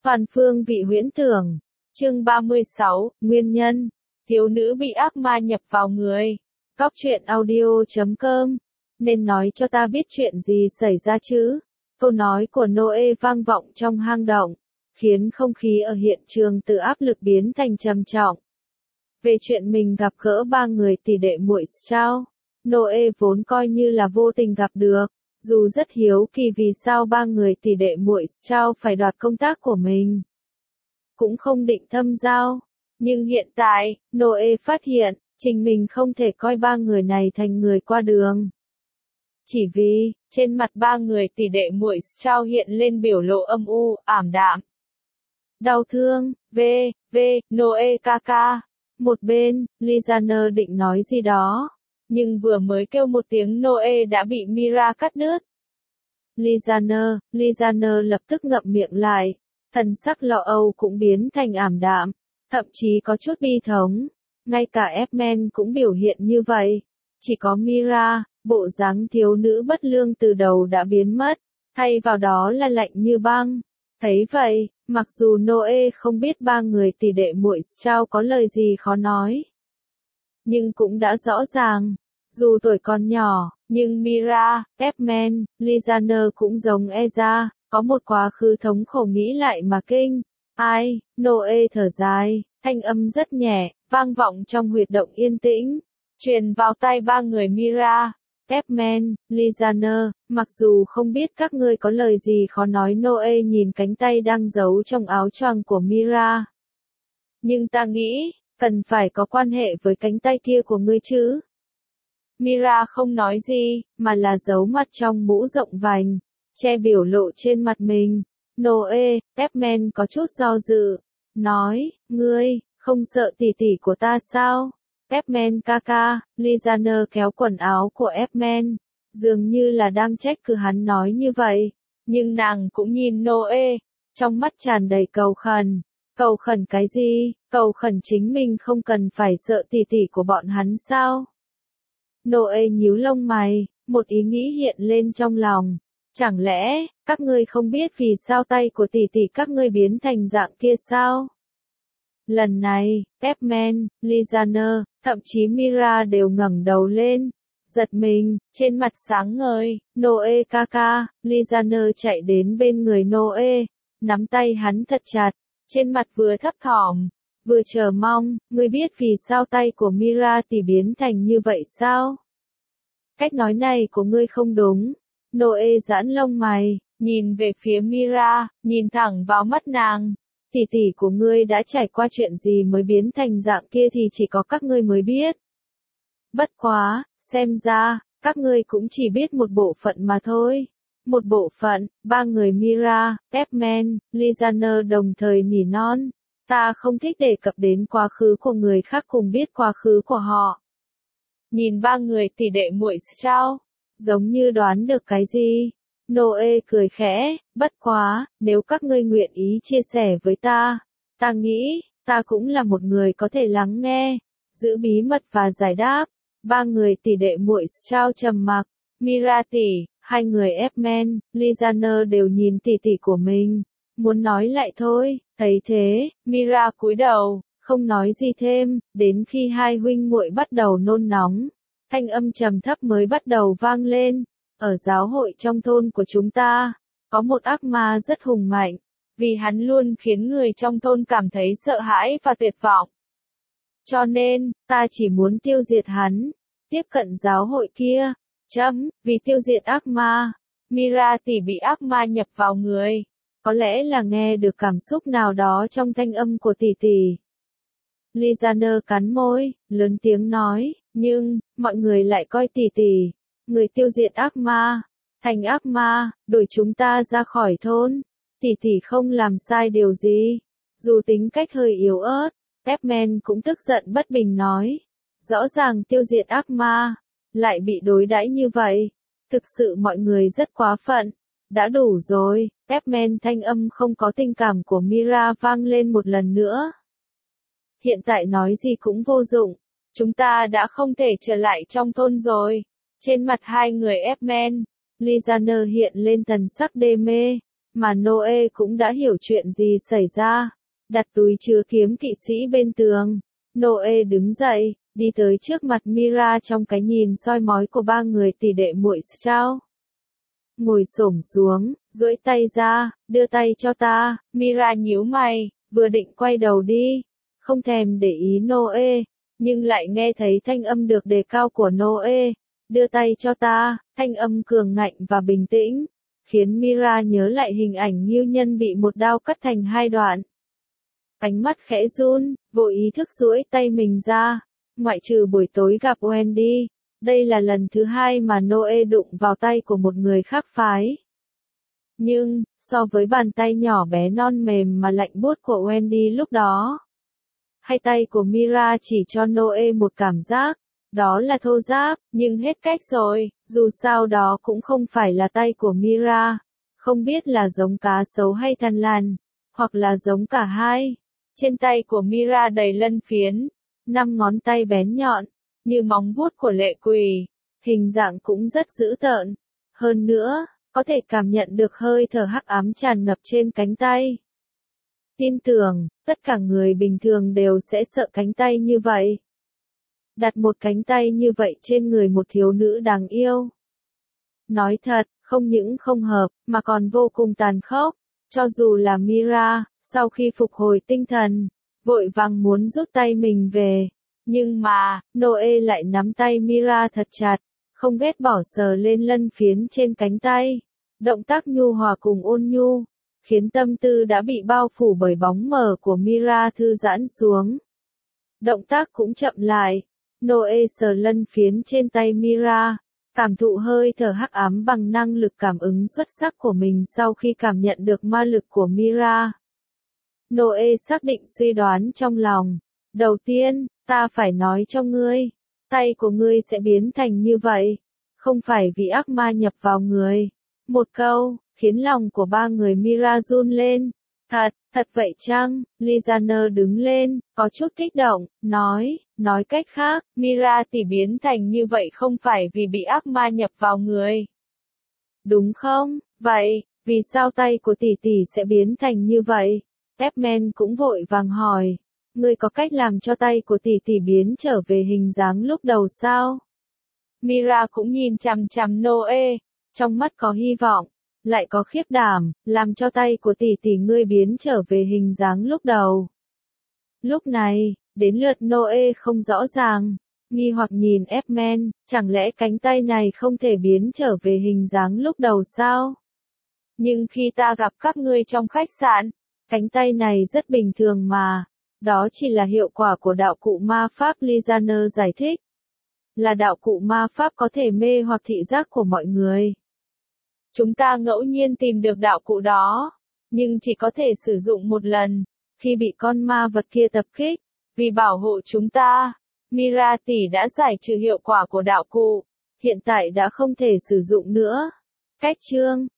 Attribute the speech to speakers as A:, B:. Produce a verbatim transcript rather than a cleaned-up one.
A: Toàn phương vị huyễn tưởng. Chương ba mươi sáu, Nguyên nhân. Thiếu nữ bị ác ma nhập vào người. Góc truyện audio chấm com. Nên nói cho ta biết chuyện gì xảy ra chứ? Câu nói của Noe vang vọng trong hang động, khiến không khí ở hiện trường từ áp lực biến thành trầm trọng. Về chuyện mình gặp gỡ ba người tỷ đệ muội Strauss, Noe vốn coi như là vô tình gặp được, dù rất hiếu kỳ vì sao ba người tỷ đệ muội Strauss phải đoạt công tác của mình. Cũng không định thâm giao, nhưng hiện tại, Noe phát hiện, chính mình không thể coi ba người này thành người qua đường. Chỉ vì, trên mặt ba người tỷ đệ muội Strauss hiện lên biểu lộ âm u, ảm đạm. Đau thương, v, v, Noe ca ca. Một bên, Lizaner định nói gì đó, nhưng vừa mới kêu một tiếng Noe đã bị Mira cắt đứt. Lizaner, Lizaner lập tức ngậm miệng lại, thần sắc lo âu cũng biến thành ảm đạm, thậm chí có chút bi thống. Ngay cả Edmund cũng biểu hiện như vậy. Chỉ có Mira, bộ dáng thiếu nữ bất lương từ đầu đã biến mất, thay vào đó là lạnh như băng. Thấy vậy, mặc dù Noe không biết ba người tỷ đệ muội Strauss có lời gì khó nói, nhưng cũng đã rõ ràng. Dù tuổi còn nhỏ, nhưng Mira, Edmund, Lizaner cũng giống Eza, có một quá khứ thống khổ nghĩ lại mà kinh. Ai, Noe thở dài, thanh âm rất nhẹ, vang vọng trong huyệt động yên tĩnh, truyền vào tai ba người Mira, Edmund, Lizaner, mặc dù không biết các ngươi có lời gì khó nói. Noe nhìn cánh tay đang giấu trong áo choàng của Mira. Nhưng ta nghĩ, cần phải có quan hệ với cánh tay kia của ngươi chứ. Mira không nói gì, mà là giấu mặt trong mũ rộng vành, che biểu lộ trên mặt mình. Noe, Edmund có chút do dự, nói, ngươi, không sợ tỷ tỷ của ta sao? Edmund ca ca, Lizaner kéo quần áo của Edmund, dường như là đang trách cứ hắn nói như vậy, nhưng nàng cũng nhìn Noe, trong mắt tràn đầy cầu khẩn. Cầu khẩn cái gì? Cầu khẩn chính mình không cần phải sợ tỷ tỷ của bọn hắn sao? Noe nhíu lông mày, một ý nghĩ hiện lên trong lòng. Chẳng lẽ, các ngươi không biết vì sao tay của tỷ tỷ các ngươi biến thành dạng kia sao? Lần này, Edmund, Lizaner, thậm chí Mira đều ngẩng đầu lên, giật mình, trên mặt sáng ngời. Noe ca ca, Lizaner chạy đến bên người Noe, nắm tay hắn thật chặt, trên mặt vừa thấp thỏm, vừa chờ mong. Ngươi biết vì sao tay của Mira tỷ biến thành như vậy sao? Cách nói này của ngươi không đúng. Noe giãn lông mày, nhìn về phía Mira, nhìn thẳng vào mắt nàng. Tỷ tỷ của ngươi đã trải qua chuyện gì mới biến thành dạng kia thì chỉ có các ngươi mới biết. Bất quá, xem ra, các ngươi cũng chỉ biết một bộ phận mà thôi. Một bộ phận. Ba người Mira, Edmund, Lizaner đồng thời nỉ non. Ta không thích đề cập đến quá khứ của người khác cùng biết quá khứ của họ. Nhìn ba người tỷ đệ muội Strauss, giống như đoán được cái gì. Noe cười khẽ, bất quá, nếu các ngươi nguyện ý chia sẻ với ta, ta nghĩ, ta cũng là một người có thể lắng nghe, giữ bí mật và giải đáp. Ba người tỷ đệ muội Strauss trầm mặc. Mira tỷ, hai người Edmund, Lizaner đều nhìn tỷ tỷ của mình, muốn nói lại thôi. Thấy thế, Mira cúi đầu, không nói gì thêm, đến khi hai huynh muội bắt đầu nôn nóng, thanh âm trầm thấp mới bắt đầu vang lên. Ở giáo hội trong thôn của chúng ta, có một ác ma rất hùng mạnh, vì hắn luôn khiến người trong thôn cảm thấy sợ hãi và tuyệt vọng. Cho nên, ta chỉ muốn tiêu diệt hắn, tiếp cận giáo hội kia, chấm, vì tiêu diệt ác ma. Mira tỷ bị ác ma nhập vào người, có lẽ là nghe được cảm xúc nào đó trong thanh âm của tỷ tỷ. Lizaner cắn môi, lớn tiếng nói, nhưng, mọi người lại coi tỷ tỷ, người tiêu diệt ác ma, thành ác ma, đuổi chúng ta ra khỏi thôn. Tỷ tỷ không làm sai điều gì, dù tính cách hơi yếu ớt. Edmund cũng tức giận bất bình nói, rõ ràng tiêu diệt ác ma, lại bị đối đãi như vậy, thực sự mọi người rất quá phận. Đã đủ rồi. Edmund thanh âm không có tình cảm của Mira vang lên một lần nữa. Hiện tại nói gì cũng vô dụng, chúng ta đã không thể trở lại trong thôn rồi. Trên mặt hai người Edmund, Lizaner hiện lên thần sắc đê mê. mà Noe cũng đã hiểu chuyện gì xảy ra. Đặt túi chứa kiếm kỵ sĩ bên tường. Noe đứng dậy, đi tới trước mặt Mira trong cái nhìn soi mói của ba người tỷ đệ muội Strauss. Ngồi xổm xuống, duỗi tay ra, đưa tay cho ta. Mira nhíu mày, vừa định quay đầu đi, không thèm để ý Noe, nhưng lại nghe thấy thanh âm được đề cao của Noe. Đưa tay cho ta, thanh âm cường ngạnh và bình tĩnh, khiến Mira nhớ lại hình ảnh Ngưu Nhân bị một đao cắt thành hai đoạn. Ánh mắt khẽ run, vô ý thức duỗi tay mình ra. Ngoại trừ buổi tối gặp Wendy, đây là lần thứ hai mà Noe đụng vào tay của một người khác phái. Nhưng, so với bàn tay nhỏ bé non mềm mà lạnh buốt của Wendy lúc đó, hai tay của Mira chỉ cho Noe một cảm giác, đó là thô ráp, nhưng hết cách rồi, dù sao đó cũng không phải là tay của Mira, không biết là giống cá sấu hay thằn lằn, hoặc là giống cả hai. Trên tay của Mira đầy lân phiến, năm ngón tay bén nhọn, như móng vuốt của lệ quỷ, hình dạng cũng rất dữ tợn. Hơn nữa, có thể cảm nhận được hơi thở hắc ám tràn ngập trên cánh tay. Tin tưởng, tất cả người bình thường đều sẽ sợ cánh tay như vậy. Đặt một cánh tay như vậy trên người một thiếu nữ đáng yêu. Nói thật, không những không hợp, mà còn vô cùng tàn khốc. Cho dù là Mira, sau khi phục hồi tinh thần, vội vàng muốn rút tay mình về. Nhưng mà, Noe lại nắm tay Mira thật chặt, không ghét bỏ sờ lên lân phiến trên cánh tay. Động tác nhu hòa cùng ôn nhu, khiến tâm tư đã bị bao phủ bởi bóng mờ của Mira thư giãn xuống. Động tác cũng chậm lại. Noe sờ lân phiến trên tay Mira, cảm thụ hơi thở hắc ám bằng năng lực cảm ứng xuất sắc của mình sau khi cảm nhận được ma lực của Mira. Noe xác định suy đoán trong lòng. Đầu tiên, ta phải nói cho ngươi, tay của ngươi sẽ biến thành như vậy, không phải vì ác ma nhập vào người. Một câu, khiến lòng của ba người Mira run lên. Thật, thật vậy chăng? Lizaner đứng lên, có chút kích động, nói, nói cách khác, Mira tỷ biến thành như vậy không phải vì bị ác ma nhập vào người. Đúng không? Vậy, vì sao tay của tỷ tỷ sẽ biến thành như vậy? Edmund cũng vội vàng hỏi, ngươi có cách làm cho tay của tỷ tỷ biến trở về hình dáng lúc đầu sao? Mira cũng nhìn chằm chằm Noe, trong mắt có hy vọng, lại có khiếp đảm, làm cho tay của tỷ tỷ ngươi biến trở về hình dáng lúc đầu. Lúc này, đến lượt Noe không rõ ràng, nghi hoặc nhìn Edmund, chẳng lẽ cánh tay này không thể biến trở về hình dáng lúc đầu sao? Nhưng khi ta gặp các ngươi trong khách sạn, cánh tay này rất bình thường mà, đó chỉ là hiệu quả của đạo cụ ma pháp. Lizaner giải thích, là đạo cụ ma pháp có thể mê hoặc thị giác của mọi người. Chúng ta ngẫu nhiên tìm được đạo cụ đó, nhưng chỉ có thể sử dụng một lần, khi bị con ma vật kia tập kích. Vì bảo hộ chúng ta, Mira tỷ đã giải trừ hiệu quả của đạo cụ, hiện tại đã không thể sử dụng nữa. Cách chương